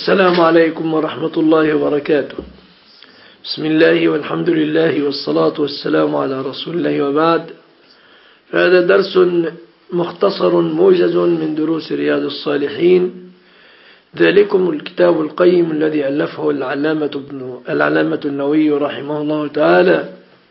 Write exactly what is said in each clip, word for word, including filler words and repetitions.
السلام عليكم ورحمة الله وبركاته. بسم الله والحمد لله والصلاة والسلام على رسول الله وبعد. فهذا درس مختصر موجز من دروس رياض الصالحين، ذلكم الكتاب القيم الذي ألفه العلامة, ابن العلامة النووي رحمه الله تعالى،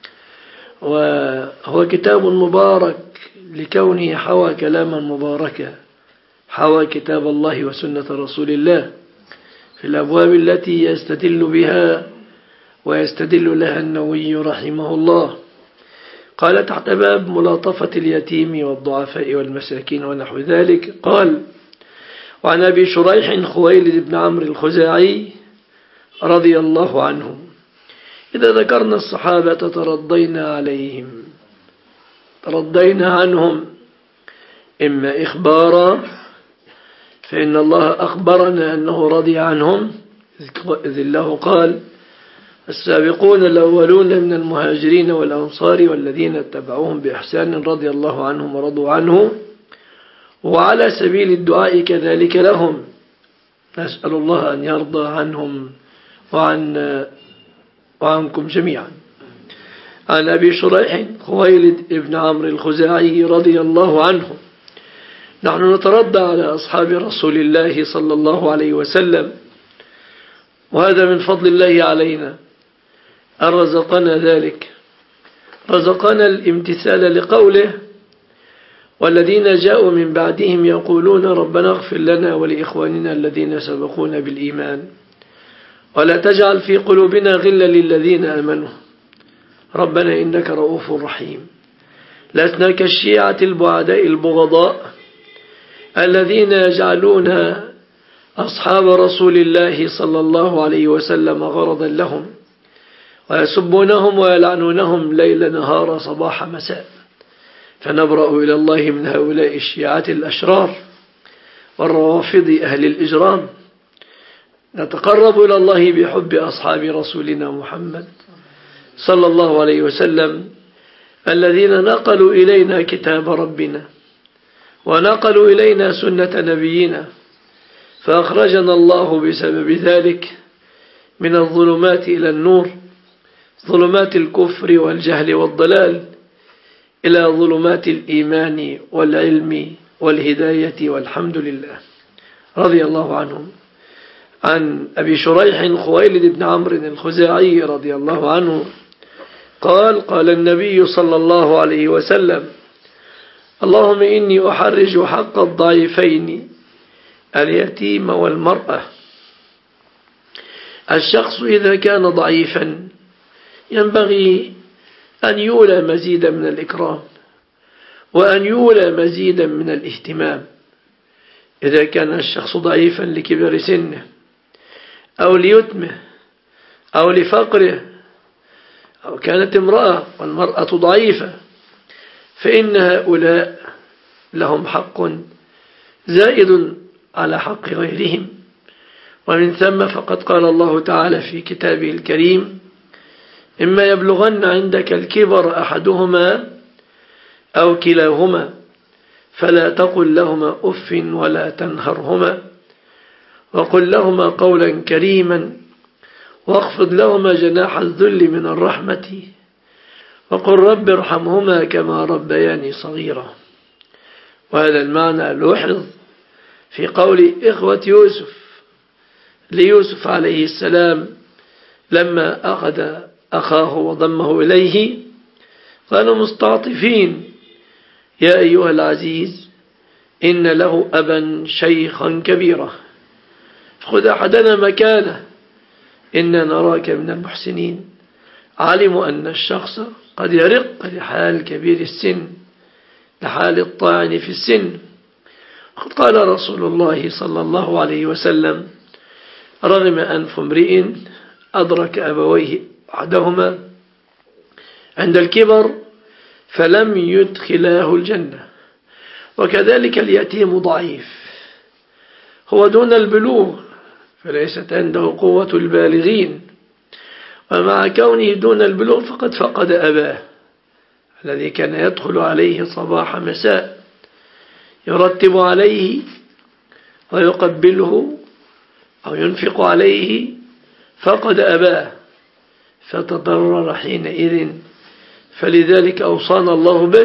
وهو كتاب مبارك لكونه حوى كلاما مباركا، حوى كتاب الله وسنة رسول الله في الأبواب التي يستدل بها ويستدل لها النووي رحمه الله. قال تحت باب ملاطفة اليتيم والضعفاء والمساكين ونحو ذلك، قال: وعن أبي شريح خويلد بن عمرو الخزاعي رضي الله عنه: إذا ذكرنا الصحابة ترضينا عليهم ترضينا عنهم، إما إخبارا فإن الله أخبرنا أنه رضي عنهم، إذ الله قال: السابقون الأولون من المهاجرين والأنصار والذين اتبعوهم بإحسان رضي الله عنهم ورضوا عنه، وعلى سبيل الدعاء كذلك لهم، نسأل الله أن يرضى عنهم وعن وعنكم جميعا. عن أبي شريح خويلد بن عمرو الخزاعي رضي الله عنه: نحن نترضى على أصحاب رسول الله صلى الله عليه وسلم، وهذا من فضل الله علينا أن رزقنا ذلك، رزقنا الامتثال لقوله: والذين جاءوا من بعدهم يقولون ربنا اغفر لنا ولإخواننا الذين سبقونا بالإيمان ولا تجعل في قلوبنا غلا للذين آمنوا ربنا إنك رؤوف رحيم. لسنا كالشيعة البعداء البغضاء الذين يجعلون أصحاب رسول الله صلى الله عليه وسلم غرضا لهم، ويسبونهم ويلعنونهم ليل نهار صباح مساء، فنبرأ إلى الله من هؤلاء الشيعة الأشرار والروافض أهل الإجرام. نتقرب إلى الله بحب أصحاب رسولنا محمد صلى الله عليه وسلم الذين نقلوا إلينا كتاب ربنا ونقلوا إلينا سنة نبينا، فأخرجنا الله بسبب ذلك من الظلمات إلى النور، ظلمات الكفر والجهل والضلال إلى ظلمات الإيمان والعلم والهداية، والحمد لله. رضي الله عنهم. عن أبي شريح خويلد بن عمرو الخزاعي رضي الله عنه قال: قال النبي صلى الله عليه وسلم: اللهم إني أحرج حق الضعيفين اليتيم والمرأة. الشخص إذا كان ضعيفا ينبغي أن يولى مزيدا من الإكرام وأن يولى مزيدا من الاهتمام. إذا كان الشخص ضعيفا لكبر سنه أو ليتمه أو لفقره، أو كانت امرأة والمرأة ضعيفة، فإن هؤلاء لهم حق زائد على حق غيرهم. ومن ثم فقد قال الله تعالى في كتابه الكريم: إما يبلغن عندك الكبر أحدهما أو كلاهما فلا تقل لهما أف ولا تنهرهما وقل لهما قولا كريما واخفض لهما جناح الذل من الرحمة وقل رب ارحمهما كما ربياني صغيرا. وهذا المعنى لوحظ في قول إخوة يوسف ليوسف عليه السلام لما أخذ أخاه وضمه إليه، قالوا مستعطفين: يا أيها العزيز إن له أبا شيخا كبيرا خذ أحدنا مكانه إنا نراك من المحسنين. علموا أن الشخص قد يرق لحال كبير السن، لحال الطاعن في السن. قد قال رسول الله صلى الله عليه وسلم: رغم أنف امرئ أدرك أبويه أحدهما عند الكبر فلم يدخلاه الجنة. وكذلك اليتيم ضعيف، هو دون البلوغ فليست عنده قوة البالغين، ومع كونه دون البلوغ فقد فقد أباه الذي كان يدخل عليه صباح مساء، يرتب عليه ويقبله أو ينفق عليه فقد أباه فتضرر حينئذ، فلذلك أوصانا الله به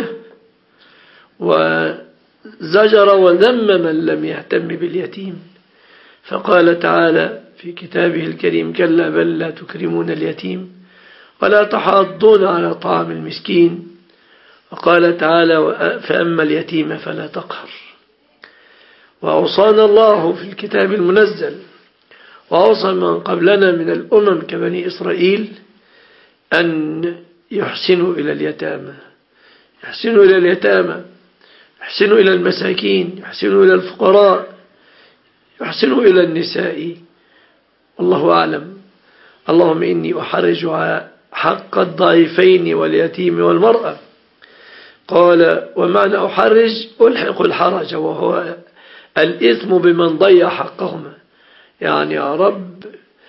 وزجر وذم من لم يهتم باليتيم، فقال تعالى في كتابه الكريم: كلا بل لا تكرمون اليتيم ولا تحاضون على طعام المسكين. وقال تعالى: فأما اليتيم فلا تقهر. وأوصانا الله في الكتاب المنزل وأوصى من قبلنا من الأمم كبني إسرائيل أن يحسنوا إلى اليتامى، يحسنوا إلى اليتامى، يحسنوا إلى المساكين، يحسنوا إلى الفقراء، يحسنوا إلى النساء. والله أعلم. اللهم إني أحرج حق الضعيفين واليتيم والمرأة. قال: ومعنى أحرج ألحق الحرج، وهو الإثم بمن ضيع حقهما. يعني يا رب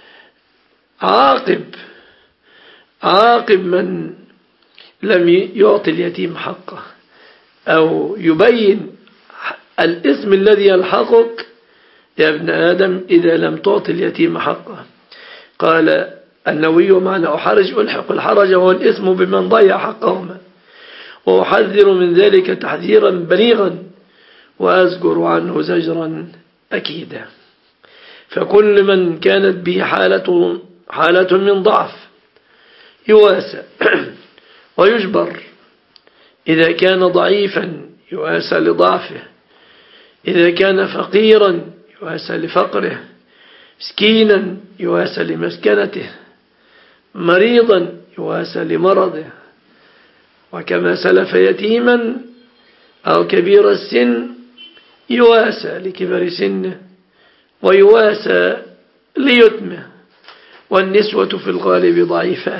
عاقب عاقب من لم يعطي اليتيم حقه، أو يبين الإثم الذي يلحقك يا ابن آدم إذا لم تعطي اليتيم حقه. قال النووي: معنى أحرج ألحق الحرج وهو الإثم بمن ضيع حقهما، وأحذر من ذلك تحذيرا بليغا وأزجر عنه زجرا أكيدا. فكل من كانت به حالة, حالة من ضعف يواسى ويجبر. إذا كان ضعيفا يواسى لضعفه، إذا كان فقيرا يواسى لفقره، مسكينا يواسى لمسكنته، مريضا يواسى لمرضه، وكما سلف يتيما أو كبير السن يواسى لكبر سنه ويواسى ليتمه. والنسوة في الغالب ضعيفات،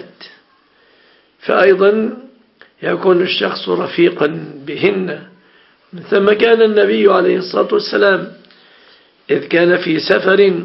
فأيضا يكون الشخص رفيقا بهن. من ثم كان النبي عليه الصلاة والسلام إذ كان في سفر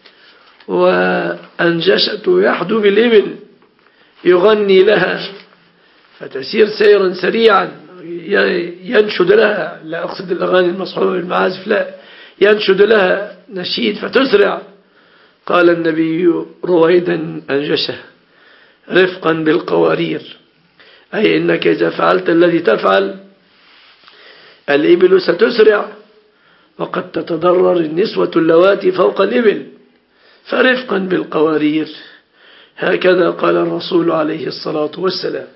وأنجشته يحدو بالإبل يغني لها فتسير سيرا سريعا ينشد لها، لا أقصد الأغاني المصحوبة بالمعازف، لا، ينشد لها نشيد فتسرع. قال النبي: رويدا أنجشه رفقا بالقوارير، أي إنك إذا فعلت الذي تفعل الإبل ستسرع وقد تتضرر النسوة اللواتي فوق الإبل، فرفقا بالقوارير. هكذا قال الرسول عليه الصلاة والسلام.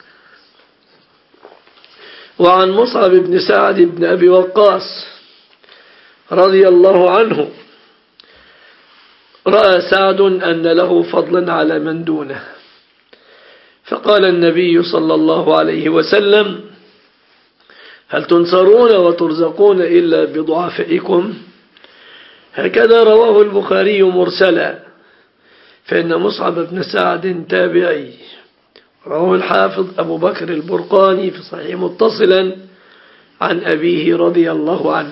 وعن مصعب بن سعد بن أبي وقاص رضي الله عنه: رأى سعد أن له فضلا على من دونه، فقال النبي صلى الله عليه وسلم: هل تنصرون وترزقون إلا بضعفائكم؟ هكذا رواه البخاري مرسلا، فإن مصعب بن سعد تابعي. رواه الحافظ أبو بكر البرقاني في صحيح متصلا عن أبيه رضي الله عنه.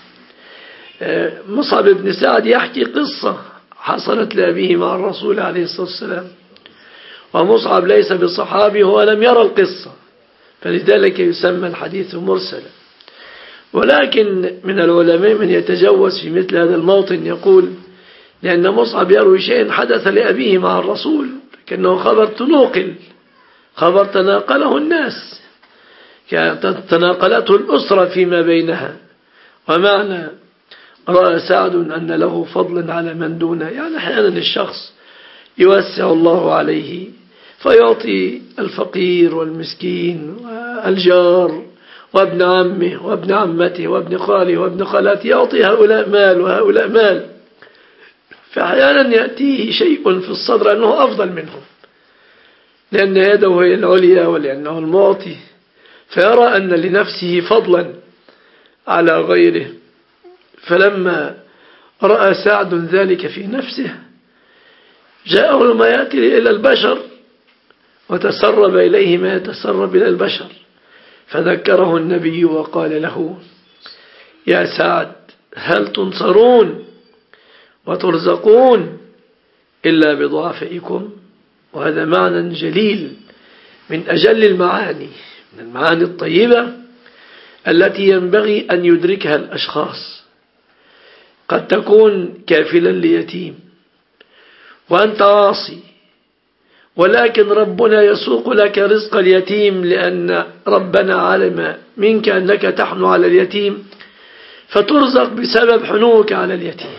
مصعب بن سعد يحكي قصة حصلت لأبيه مع الرسول عليه الصلاة والسلام، ومصعب ليس بصحابي، هو لم يرى القصة، فلذلك يسمى الحديث مرسلا. ولكن من العلماء من يتجوز في مثل هذا الموطن يقول: لأن مصعب يروي شيء حدث لأبيه مع الرسول، كأنه خبر تنوقل، خبر تناقله الناس، تناقلته الأسرة فيما بينها. ومعنى رأى سعد أن له فضلا على من دونه، يعني أحيانا الشخص يوسع الله عليه فيعطي الفقير والمسكين والجار وابن عمه وابن عمته وابن خاله وابن خالته، يعطي هؤلاء مال وهؤلاء مال، فأحيانا يأتيه شيء في الصدر أنه أفضل منهم، لأن يده هي العليا ولأنه المعطي، فيرى أن لنفسه فضلا على غيره. فلما رأى سعد ذلك في نفسه جاءه ما يأتي إلى البشر وتسرب إليه ما يتسرب إلى البشر، فذكره النبي وقال له: يا سعد، هل تنصرون وترزقون إلا بضعفائكم؟ وهذا معنى جليل من أجل المعاني، من المعاني الطيبة التي ينبغي أن يدركها الأشخاص. قد تكون كافلا ليتيم وأنت عاصي، ولكن ربنا يسوق لك رزق اليتيم لأن ربنا علم منك أنك تحن على اليتيم، فترزق بسبب حنوك على اليتيم،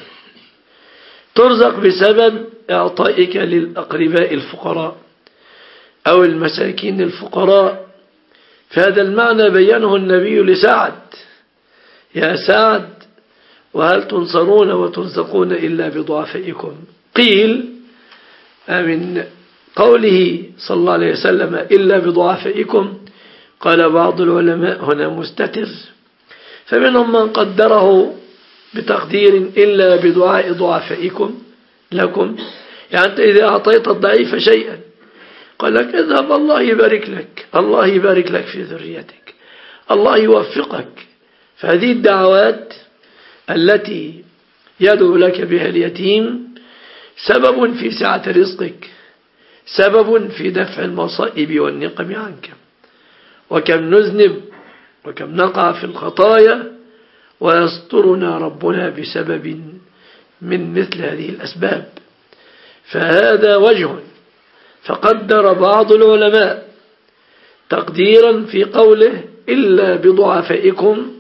ترزق بسبب إعطائك للأقرباء الفقراء أو المساكين الفقراء. فهذا المعنى بينه النبي لسعد: يا سعد وهل تنصرون وترزقون إلا بضعفائكم؟ قيل من قوله صلى الله عليه وسلم إلا بضعفائكم، قال بعض العلماء هنا مستتر، فمنهم من قدره بتقدير إلا بدعاء ضعفائكم لكم، يعني أنت إذا أعطيت الضعيف شيئا قال لك اذهب الله يبارك لك، الله يبارك لك في ذريتك، الله يوفقك. فهذه الدعوات التي يدعو لك بها اليتيم سبب في سعة رزقك، سبب في دفع المصائب والنقم عنك. وكم نذنب وكم نقع في الخطايا ويسترنا ربنا بسبب من مثل هذه الأسباب. فهذا وجه. فقدر بعض العلماء تقديرا في قوله إلا بضعفائكم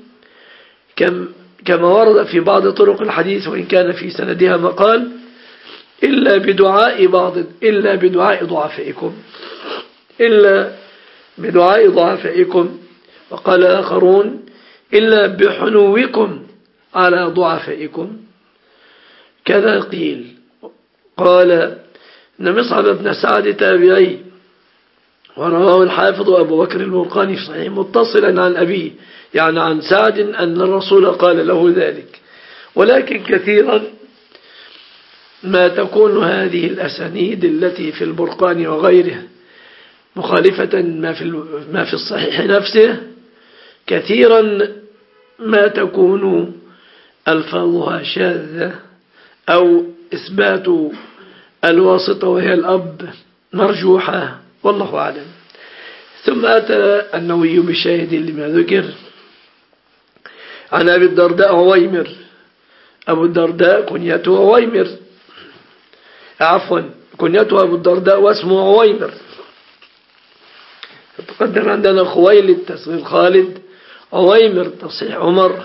كما ورد في بعض طرق الحديث وإن كان في سندها مقال: إلا بدعاء بعض إلا بدعاء ضعفائكم إلا بدعاء ضعفائكم. وقال آخرون: إلا بحنوكم على ضعفائكم. كذا قيل. قال إن مصعب بن سعد تابعي، ورواه الحافظ أبو بكر البرقاني في صحيح متصلا عن أبيه، يعني عن سعد أن الرسول قال له ذلك. ولكن كثيرا ما تكون هذه الأسانيد التي في البرقاني وغيره مخالفة ما في ما في الصحيح نفسه، كثيرا ما تكون ألفاظها شاذة أو إثبات الواسطة وهي الأب مرجوحة، والله أعلم. ثم أتى النووي بشاهد لما ذكر عن أبي الدرداء عويمر. أبو الدرداء كنيته عويمر، عفوا كنيته أبو الدرداء واسمه عويمر. تقدم عندنا خويلد تصغير خالد، عويمر تصحيح عمر.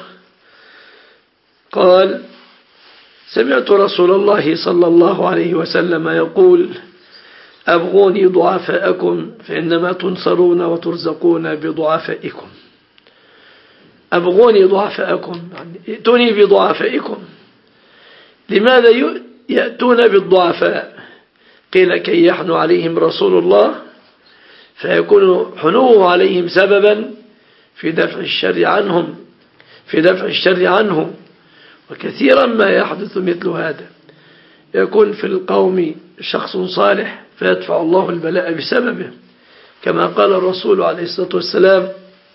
قال: سمعت رسول الله صلى الله عليه وسلم يقول: أبغوني ضعفاءكم فإنما تنصرون وترزقون بضعفائكم. أبغوني ضعفاءكم يعني ائتوني بضعفائكم. لماذا يأتون بالضعفاء؟ قيل: كي يحنو عليهم رسول الله فيكون حنوه عليهم سببا في دفع الشر عنهم في دفع الشر عنه. وكثيرا ما يحدث مثل هذا، يكون في القوم شخص صالح فيدفع الله البلاء بسببه، كما قال الرسول عليه الصلاة والسلام: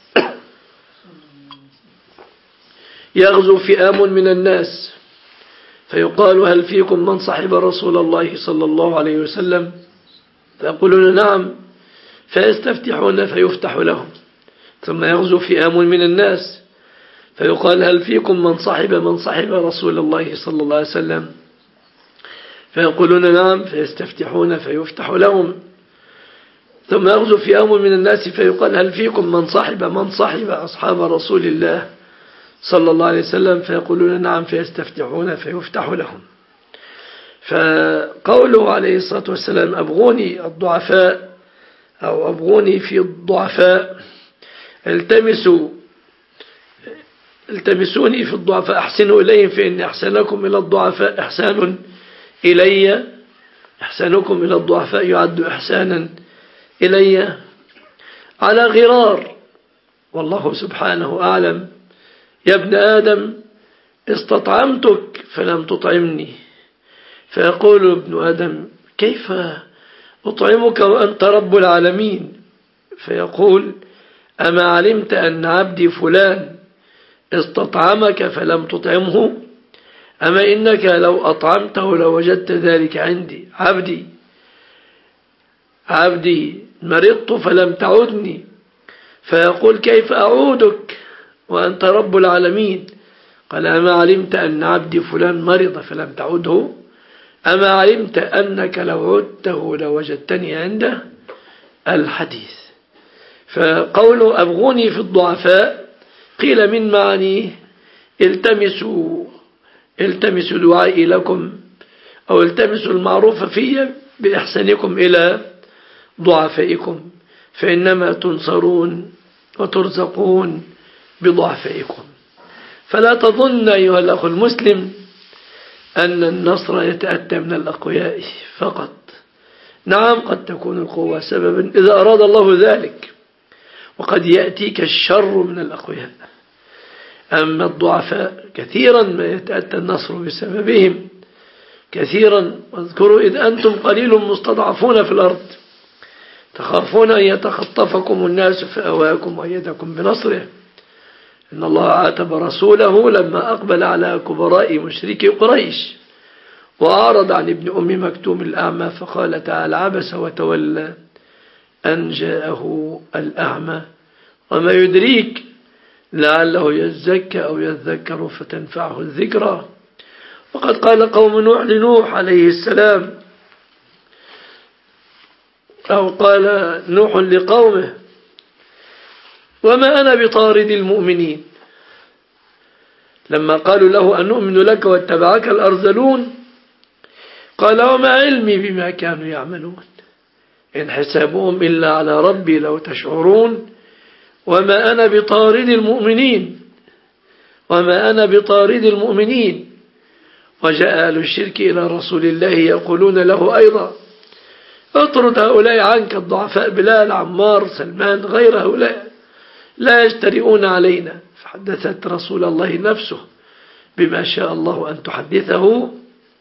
يغزو فئام من الناس فيقال: هل فيكم من صحب رسول الله صلى الله عليه وسلم؟ فيقولون: نعم، فيستفتحون فيفتح لهم. ثم يغزو فئام من الناس فيقال: هل فيكم من صحب من صحب رسول الله صلى الله عليه وسلم؟ فيقولون: نعم، فيستفتحون فيفتح لهم. ثم يغزو فئام من الناس فيقال: هل فيكم من صحب من صحب أصحاب رسول الله صلى الله عليه وسلم؟ فيقولون: نعم، فيستفتحون فيفتح لهم. فقوله عليه الصلاة والسلام: أبغوني الضعفاء أو أبغوني في الضعفاء، التمسوا التمسوني في الضعفاء أحسنوا إليهم فإن أحسنكم إلى الضعفاء إحسان إلي. إحسانكم إلى الضعفاء يعد إحسانا إلي على غرار، والله سبحانه أعلم. يا ابن آدم استطعمتك فلم تطعمني، فيقول ابن آدم: كيف أطعمك وأنت رب العالمين؟ فيقول: أما علمت أن عبدي فلان استطعمك فلم تطعمه؟ أما إنك لو أطعمته لوجدت ذلك عندي. عبدي عبدي مرضت فلم تعودني. فيقول: كيف أعودك وأنت رب العالمين؟ قال أما علمت أن عبدي فلان مرض فلم تعده؟ أما علمت أنك لو عدته لوجدتني عنده؟ الحديث. فقوله أبغوني في الضعفاء قيل من معانيه التمسوا التمسوا دعائي لكم، أو التمسوا المعروف في بإحسانكم إلى ضعفائكم، فإنما تنصرون وترزقون بضعفائكم. فلا تظن أيها الأخ المسلم أن النصر يتأتى من الأقوياء فقط. نعم قد تكون القوة سببا إذا أراد الله ذلك، وقد يأتيك الشر من الأقوياء. أما الضعفاء كثيرا ما يتأتى النصر بسببهم كثيرا. واذكروا إذ أنتم قليل مستضعفون في الأرض تخافون أن يتخطفكم الناس فأواكم وأيدكم بنصره. إن الله عاتب رسوله لما أقبل على كبراء مشركي قريش وأعرض عن ابن أم مكتوم الأعمى، فقال تعالى عبس وتولى أن جاءه الأعمى وما يدريك لعله يزكى أو يذكر فتنفعه الذكرى. وقد قال قوم نوح لنوح عليه السلام، أو قال نوح لقومه وما أنا بطارد المؤمنين، لما قالوا له أن نؤمن لك واتبعك الأرذلون قال وما علمي بما كانوا يعملون إن حسابهم إلا على ربي لو تشعرون وما أنا بطارد المؤمنين وما أنا بطارد المؤمنين. وجاء أهل الشرك إلى رسول الله يقولون له أيضا اطرد هؤلاء عنك الضعفاء بلال عمار سلمان غير هؤلاء لا يجترئون علينا. فحدثت رسول الله نفسه بما شاء الله أن تحدثه،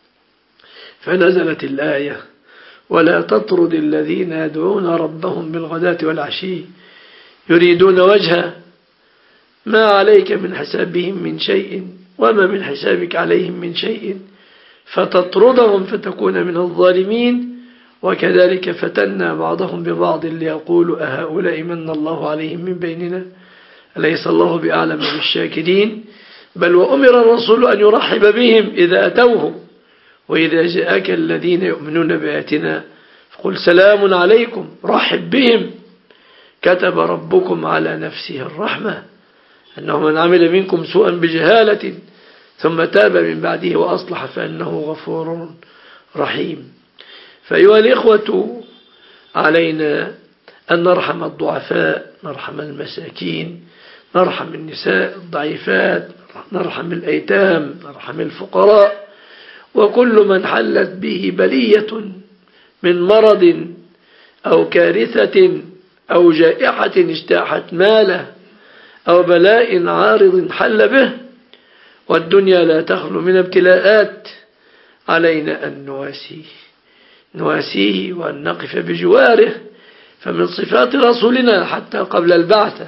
فنزلت الآية ولا تطرد الذين يدعون ربهم بالغداة والعشي يريدون وجهه ما عليك من حسابهم من شيء وما من حسابك عليهم من شيء فتطردهم فتكون من الظالمين. وكذلك فتنا بعضهم ببعض ليقولوا أهؤلاء من الله عليهم من بيننا أليس الله بأعلم بالشاكرين. بل وأمر الرسول أن يرحب بهم إذا أتوه وإذا جاءك الذين يؤمنون بآياتنا فقل سلام عليكم رحب بهم كتب ربكم على نفسه الرحمة أنه من عمل منكم سوءا بجهالة ثم تاب من بعده وأصلح فإنه غفور رحيم. فأيها الإخوة علينا أن نرحم الضعفاء، نرحم المساكين، نرحم النساء الضعيفات، نرحم الأيتام، نرحم الفقراء، وكل من حلت به بلية من مرض أو كارثة أو جائحة اجتاحت ماله أو بلاء عارض حل به. والدنيا لا تخلو من ابتلاءات، علينا أن نواسيه نواسيه وأن نقف بجواره. فمن صفات رسولنا حتى قبل البعثة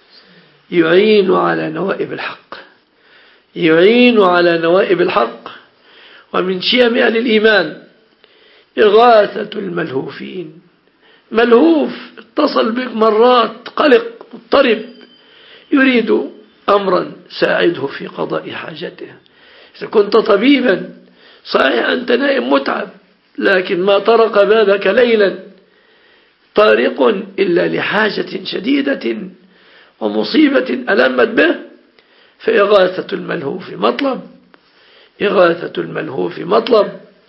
يعين على نوائب الحق يعين على نوائب الحق. ومن شيم أهل الإيمان إغاثة الملهوفين. ملهوف اتصل بك مرات قلق مضطرب يريد أمرا ساعده في قضاء حاجته. إذا كنت طبيبا صحيح أنت نائم متعب لكن ما طرق بابك ليلا طارق إلا لحاجة شديدة ومصيبة ألمت به، فإغاثة الملهوف مطلب إغاثة الملهوف مطلب.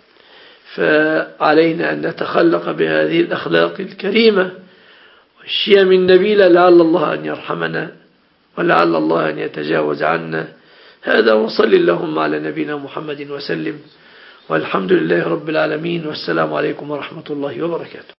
فعلينا أن نتخلق بهذه الأخلاق الكريمة والشيم النبيلة لعل الله أن يرحمنا ولعل الله أن يتجاوز عنا. هذا وصل اللهم على نبينا محمد وسلم والحمد لله رب العالمين والسلام عليكم ورحمة الله وبركاته.